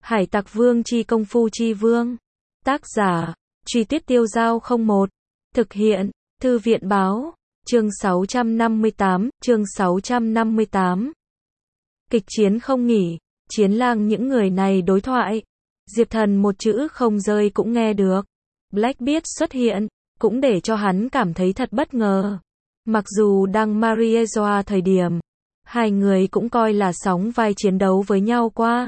Hải Tặc Vương chi công phu chi vương. Tác giả, Truy Tuyết Tiêu Dao 01. Thực hiện, Thư viện báo. Chương 658, chương 658. Kịch chiến không nghỉ, Chiến Lang những người này đối thoại. Diệp Thần một chữ không rơi cũng nghe được. Blackbeard xuất hiện, cũng để cho hắn cảm thấy thật bất ngờ. Mặc dù đang Mariejoa thời điểm, hai người cũng coi là sóng vai chiến đấu với nhau qua.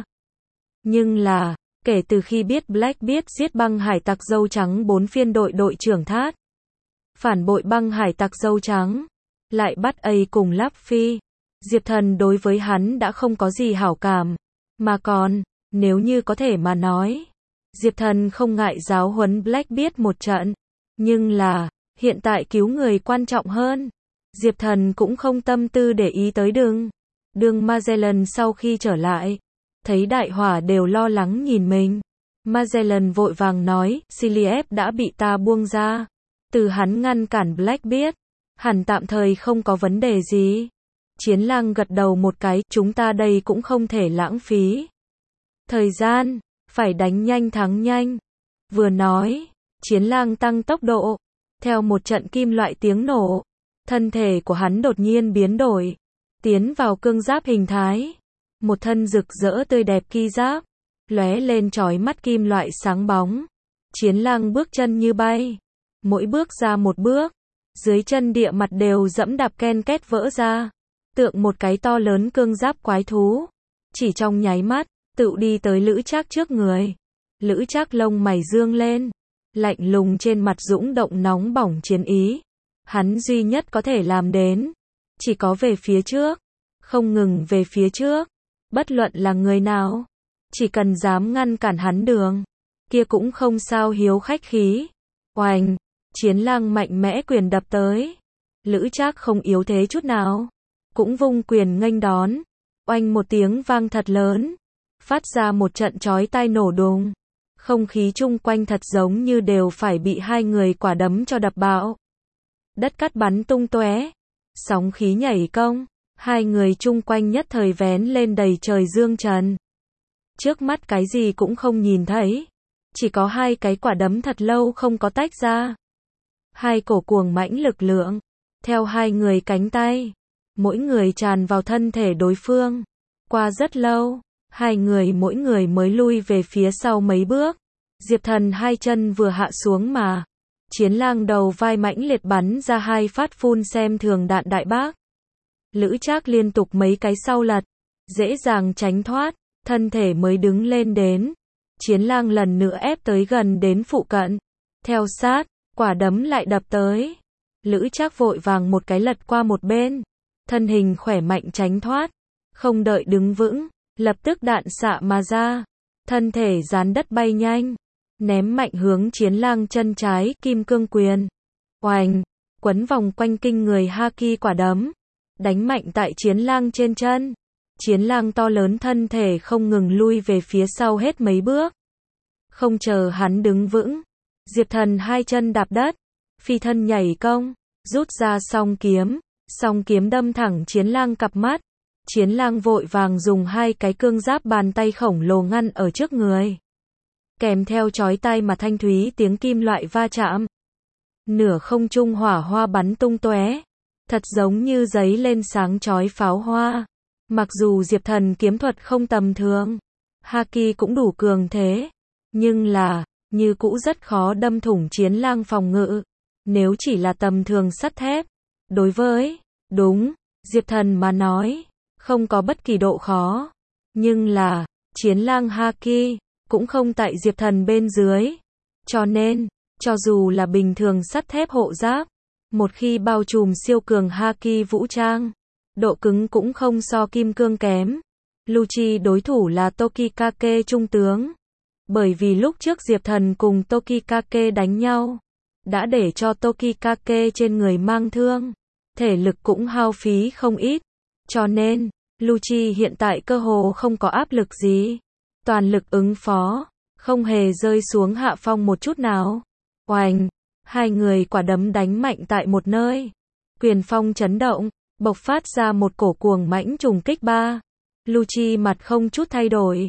Nhưng là, kể từ khi biết Blackbeard giết băng hải tặc dâu trắng 4 phiên đội trưởng Thát, phản bội băng hải tặc dâu trắng, lại bắt A cùng Luffy, Diệp Thần đối với hắn đã không có gì hảo cảm, mà còn, nếu như có thể mà nói, Diệp Thần không ngại giáo huấn Blackbeard một trận, nhưng là, hiện tại cứu người quan trọng hơn. Diệp Thần cũng không tâm tư để ý tới đường Magellan sau khi trở lại, thấy đại hỏa đều lo lắng nhìn mình. Magellan vội vàng nói, Cillieb đã bị ta buông ra. Từ hắn ngăn cản Blackbeard, hẳn tạm thời không có vấn đề gì. Chiến Lang gật đầu một cái, chúng ta đây cũng không thể lãng phí thời gian, phải đánh nhanh thắng nhanh. Vừa nói, Chiến Lang tăng tốc độ, theo một trận kim loại tiếng nổ, thân thể của hắn đột nhiên biến đổi, tiến vào cương giáp hình thái. Một thân rực rỡ tươi đẹp ki giáp, lóe lên chói mắt kim loại sáng bóng. Chiến Lang bước chân như bay, mỗi bước ra một bước, dưới chân địa mặt đều dẫm đạp ken két vỡ ra, tượng một cái to lớn cương giáp quái thú. Chỉ trong nháy mắt, tự đi tới Lữ Trác trước người. Lữ Trác lông mày dương lên, lạnh lùng trên mặt dũng động nóng bỏng chiến ý. Hắn duy nhất có thể làm đến, chỉ có về phía trước, không ngừng về phía trước. Bất luận là người nào, chỉ cần dám ngăn cản hắn đường, kia cũng không sao hiếu khách khí. Oành, Chiến Lang mạnh mẽ quyền đập tới. Lữ Trác không yếu thế chút nào, cũng vung quyền nghênh đón. Oanh một tiếng vang thật lớn, phát ra một trận chói tai nổ đùng. Không khí chung quanh thật giống như đều phải bị hai người quả đấm cho đập bạo. Đất cát bắn tung tóe, sóng khí nhảy cong. Hai người chung quanh nhất thời vén lên đầy trời dương trần. Trước mắt cái gì cũng không nhìn thấy, chỉ có hai cái quả đấm thật lâu không có tách ra. Hai cổ cuồng mãnh lực lượng, theo hai người cánh tay, mỗi người tràn vào thân thể đối phương. Qua rất lâu, hai người mỗi người mới lui về phía sau mấy bước. Diệp Thần hai chân vừa hạ xuống mà, Chiến Lang đầu vai mãnh liệt bắn ra hai phát phun xem thường đạn đại bác. Lữ Trác liên tục mấy cái sau lật, dễ dàng tránh thoát, thân thể mới đứng lên đến. Chiến Lang lần nữa ép tới gần đến phụ cận, theo sát, quả đấm lại đập tới. Lữ Trác vội vàng một cái lật qua một bên, thân hình khỏe mạnh tránh thoát, không đợi đứng vững, lập tức đạn xạ mà ra, thân thể dán đất bay nhanh, ném mạnh hướng Chiến Lang chân trái, kim cương quyền. Oành, quấn vòng quanh kinh người haki quả đấm, đánh mạnh tại Chiến Lang trên chân. Chiến Lang to lớn thân thể không ngừng lui về phía sau hết mấy bước. Không chờ hắn đứng vững, Diệp Thần hai chân đạp đất, phi thân nhảy công, rút ra song kiếm đâm thẳng Chiến Lang cặp mắt. Chiến Lang vội vàng dùng hai cái cương giáp bàn tay khổng lồ ngăn ở trước người, kèm theo chói tai mà thanh thúy tiếng kim loại va chạm. Nửa không trung hỏa hoa bắn tung tóe, thật giống như giấy lên sáng chói pháo hoa. Mặc dù Diệp Thần kiếm thuật không tầm thường, haki cũng đủ cường thế, nhưng là, như cũ rất khó đâm thủng Chiến Lang phòng ngự. Nếu chỉ là tầm thường sắt thép, đối với, Diệp Thần mà nói, không có bất kỳ độ khó. Nhưng là, Chiến Lang haki, cũng không tại Diệp Thần bên dưới. Cho nên, cho dù là bình thường sắt thép hộ giáp, một khi bao trùm siêu cường haki vũ trang, độ cứng cũng không so kim cương kém. Lucci đối thủ là Tokikake trung tướng. Bởi vì lúc trước Diệp Thần cùng Tokikake đánh nhau, đã để cho Tokikake trên người mang thương, thể lực cũng hao phí không ít. Cho nên, Lucci hiện tại cơ hồ không có áp lực gì, toàn lực ứng phó, không hề rơi xuống hạ phong một chút nào. Oành, hai người quả đấm đánh mạnh tại một nơi, quyền phong chấn động, bộc phát ra một cổ cuồng mãnh trùng kích ba. Lucci mặt không chút thay đổi,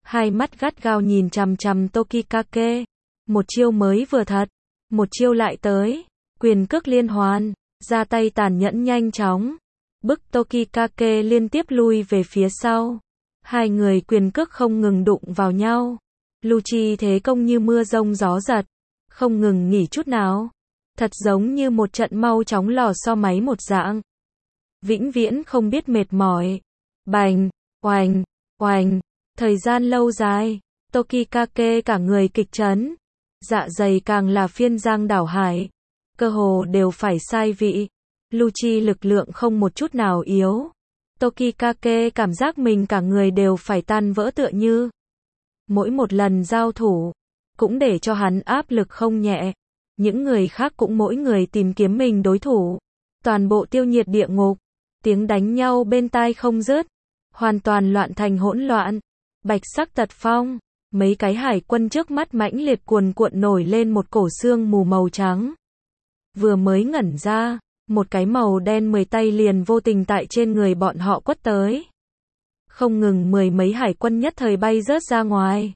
hai mắt gắt gao nhìn chằm chằm Tokikake. Một chiêu mới vừa thật, một chiêu lại tới, quyền cước liên hoàn, ra tay tàn nhẫn nhanh chóng, bức Tokikake liên tiếp lui về phía sau. Hai người quyền cước không ngừng đụng vào nhau. Lucci thế công như mưa rông gió giật, không ngừng nghỉ chút nào. Thật giống như một trận mau chóng lò xo máy một dạng. Vĩnh viễn không biết mệt mỏi. Bành, oành, oành, thời gian lâu dài, Tokikake cả người kịch chấn. Dạ dày càng là phiên giang đảo hải. Cơ hồ đều phải sai vị. Lucci lực lượng không một chút nào yếu. Tokikake cảm giác mình cả người đều phải tan vỡ tựa như. Mỗi một lần giao thủ, cũng để cho hắn áp lực không nhẹ. Những người khác cũng mỗi người tìm kiếm mình đối thủ. Toàn bộ tiêu nhiệt địa ngục. Tiếng đánh nhau bên tai không dứt. Hoàn toàn loạn thành hỗn loạn. Bạch sắc tật phong. Mấy cái hải quân trước mắt mãnh liệt cuồn cuộn nổi lên một cổ xương mù màu trắng. Vừa mới ngẩn ra, một cái màu đen 10 tay liền vô tình tại trên người bọn họ quất tới. Không ngừng mười mấy hải quân nhất thời bay rớt ra ngoài.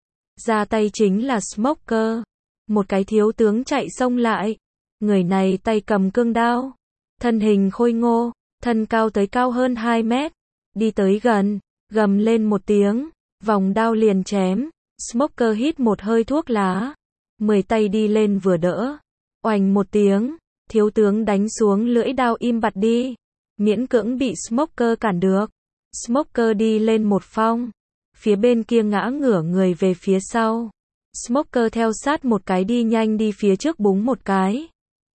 Ra tay chính là Smoker. Một cái thiếu tướng chạy xông lại. Người này tay cầm cương đao. Thân hình khôi ngô, thân cao tới cao hơn 2 mét. Đi tới gần, gầm lên một tiếng, vòng đao liền chém. Smoker hít một hơi thuốc lá. 10 tay đi lên vừa đỡ. Oành một tiếng, thiếu tướng đánh xuống lưỡi đao im bặt đi. Miễn cưỡng bị Smoker cản được. Smoker đi lên một phong. Phía bên kia ngã ngửa người về phía sau. Smoker theo sát một cái đi nhanh đi phía trước búng một cái.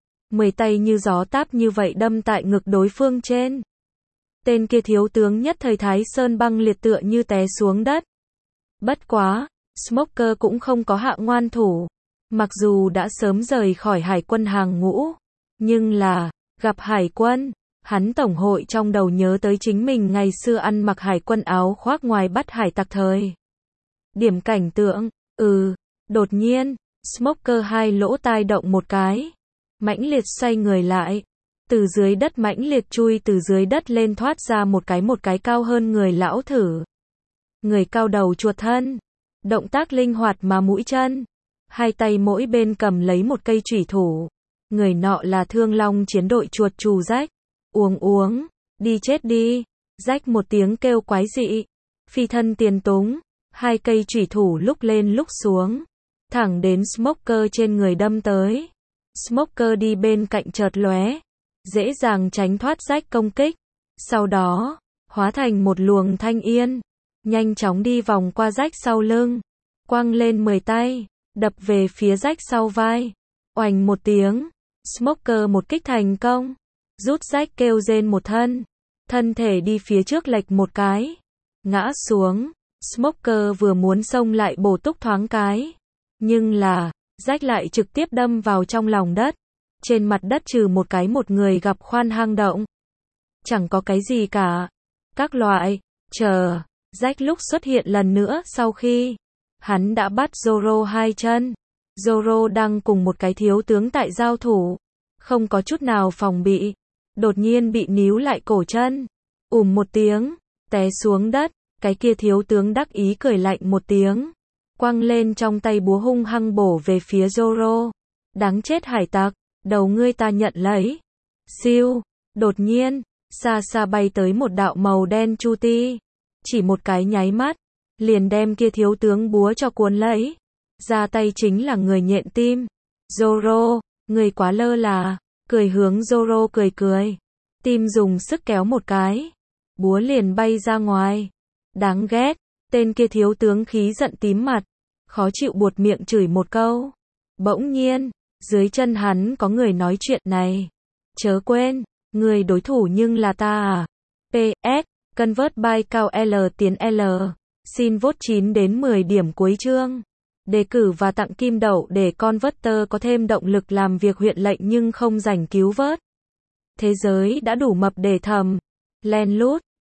10 tay như gió táp như vậy đâm tại ngực đối phương trên. Tên kia thiếu tướng nhất thời Thái Sơn băng liệt tựa như té xuống đất. Bất quá, Smoker cũng không có hạ ngoan thủ. Mặc dù đã sớm rời khỏi hải quân hàng ngũ, nhưng là, gặp hải quân, hắn tổng hội trong đầu nhớ tới chính mình ngày xưa ăn mặc hải quân áo khoác ngoài bắt hải tặc thời. Điểm cảnh tượng, đột nhiên, Smoker hai lỗ tai động một cái. Mãnh liệt xoay người lại. Từ dưới đất mãnh liệt chui từ dưới đất lên thoát ra một cái cao hơn người lão thử. Người cao đầu chuột thân. Động tác linh hoạt mà mũi chân. Hai tay mỗi bên cầm lấy một cây chủy thủ. Người nọ là Thương Long chiến đội chuột trù Rách. Uống, đi chết đi. Rách một tiếng kêu quái dị. Phi thân tiền túng. Hai cây chủy thủ lúc lên lúc xuống. Thẳng đến Smoker trên người đâm tới. Smoker đi bên cạnh chợt lóe. Dễ dàng tránh thoát Rách công kích. Sau đó, hóa thành một luồng thanh yên. Nhanh chóng đi vòng qua Rách sau lưng. Quăng lên 10 tay. Đập về phía Rách sau vai. Oành một tiếng. Smoker một kích thành công. Rút Rách kêu rên một thân. Thân thể đi phía trước lệch một cái. Ngã xuống. Smoker vừa muốn xông lại bổ túc thoáng cái. Nhưng là, Rách lại trực tiếp đâm vào trong lòng đất. Trên mặt đất trừ một người gặp khoan hang động. Chẳng có cái gì cả. Các loại, chờ, Rách lúc xuất hiện lần nữa sau khi hắn đã bắt Zoro hai chân. Zoro đang cùng một cái thiếu tướng tại giao thủ. Không có chút nào phòng bị. Đột nhiên bị níu lại cổ chân. Một tiếng, té xuống đất. Cái kia thiếu tướng đắc ý cười lạnh một tiếng. Quăng lên trong tay búa hung hăng bổ về phía Zoro. Đáng chết hải tặc, đầu ngươi ta nhận lấy. Siêu, đột nhiên, xa xa bay tới một đạo màu đen chu ti. Chỉ một cái nháy mắt, liền đem kia thiếu tướng búa cho cuốn lấy. Ra tay chính là người nhện tim. Zoro, người quá lơ là, cười hướng Zoro cười. Tim dùng sức kéo một cái. Búa liền bay ra ngoài. Đáng ghét, tên kia thiếu tướng khí giận tím mặt. Khó chịu buột miệng chửi một câu. Bỗng nhiên, dưới chân hắn có người nói chuyện này. Chớ quên, người đối thủ nhưng là ta à. PS, convert by cao L tiến L. Xin vote 9 đến 10 điểm cuối chương. Đề cử và tặng kim đậu để Converter có thêm động lực làm việc huyện lệnh nhưng không rảnh cứu vớt. Thế giới đã đủ mập để thầm. Len lút.